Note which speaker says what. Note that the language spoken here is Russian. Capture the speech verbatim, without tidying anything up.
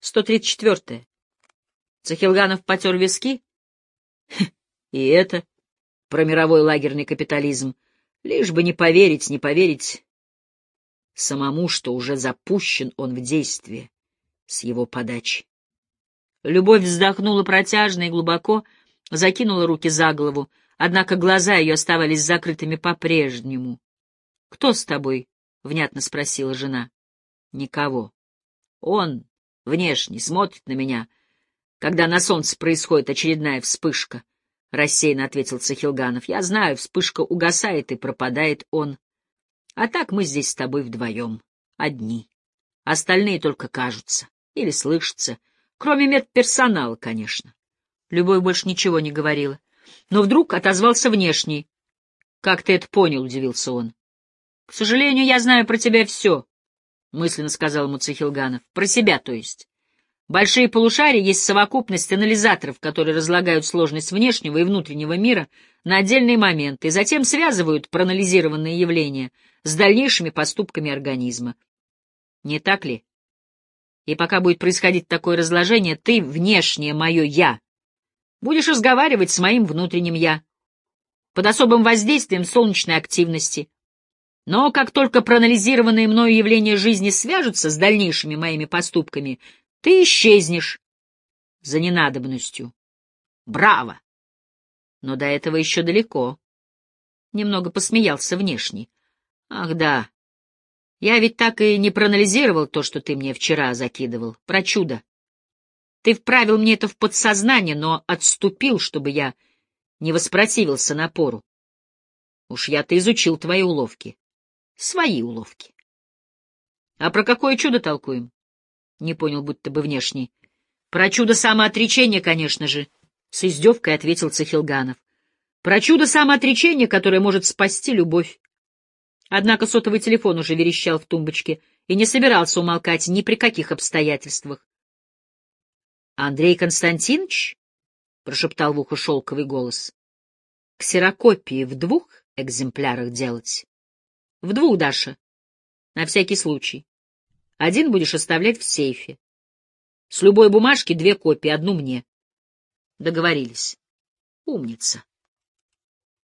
Speaker 1: сто тридцать четвёртая. Цахилганов потер виски. И это про мировой лагерный капитализм. Лишь бы не поверить, не поверить самому, что уже запущен он в действие с его подачи. Любовь вздохнула протяжно и глубоко, закинула руки за голову, однако глаза ее оставались закрытыми по-прежнему. — Кто с тобой? — внятно спросила жена. — Никого. Он внешне смотрит на меня, когда на солнце происходит очередная вспышка, — рассеянно ответил Цахилганов. — Я знаю, вспышка угасает и пропадает он. А так мы здесь с тобой вдвоем, одни. Остальные только кажутся или слышатся, кроме медперсонала, конечно. Любовь больше ничего не говорила. Но вдруг отозвался внешний. — Как ты это понял? — удивился он. — К сожалению, я знаю про тебя все, — мысленно сказал ему Цахилганов. — Про себя, то есть. Большие полушария есть совокупность анализаторов, которые разлагают сложность внешнего и внутреннего мира на отдельные моменты и затем связывают проанализированные явления с дальнейшими поступками организма. Не так ли? И пока будет происходить такое разложение, ты, внешнее мое «я», будешь разговаривать с моим внутренним «я» под особым воздействием солнечной активности. Но как только проанализированные мною явления жизни свяжутся с дальнейшими моими поступками, ты исчезнешь за ненадобностью. Браво! Но до этого еще далеко. Немного посмеялся внешний. Ах да, я ведь так и не проанализировал то, что ты мне вчера закидывал, про чудо. Ты вправил мне это в подсознание, но отступил, чтобы я не воспротивился напору. Уж я-то изучил твои уловки. Свои уловки. А про какое чудо толкуем? Не понял, будто бы внешний. Про чудо самоотречения, конечно же, с издевкой ответил Цахилганов. Про чудо самоотречения, которое может спасти любовь. Однако сотовый телефон уже верещал в тумбочке и не собирался умолкать ни при каких обстоятельствах. — Андрей Константинович? — прошептал в ухо шелковый голос. — Ксерокопии в двух экземплярах делать? — В двух, Даша. На всякий случай. Один будешь оставлять в сейфе. С любой бумажки две копии, одну мне. Договорились. Умница.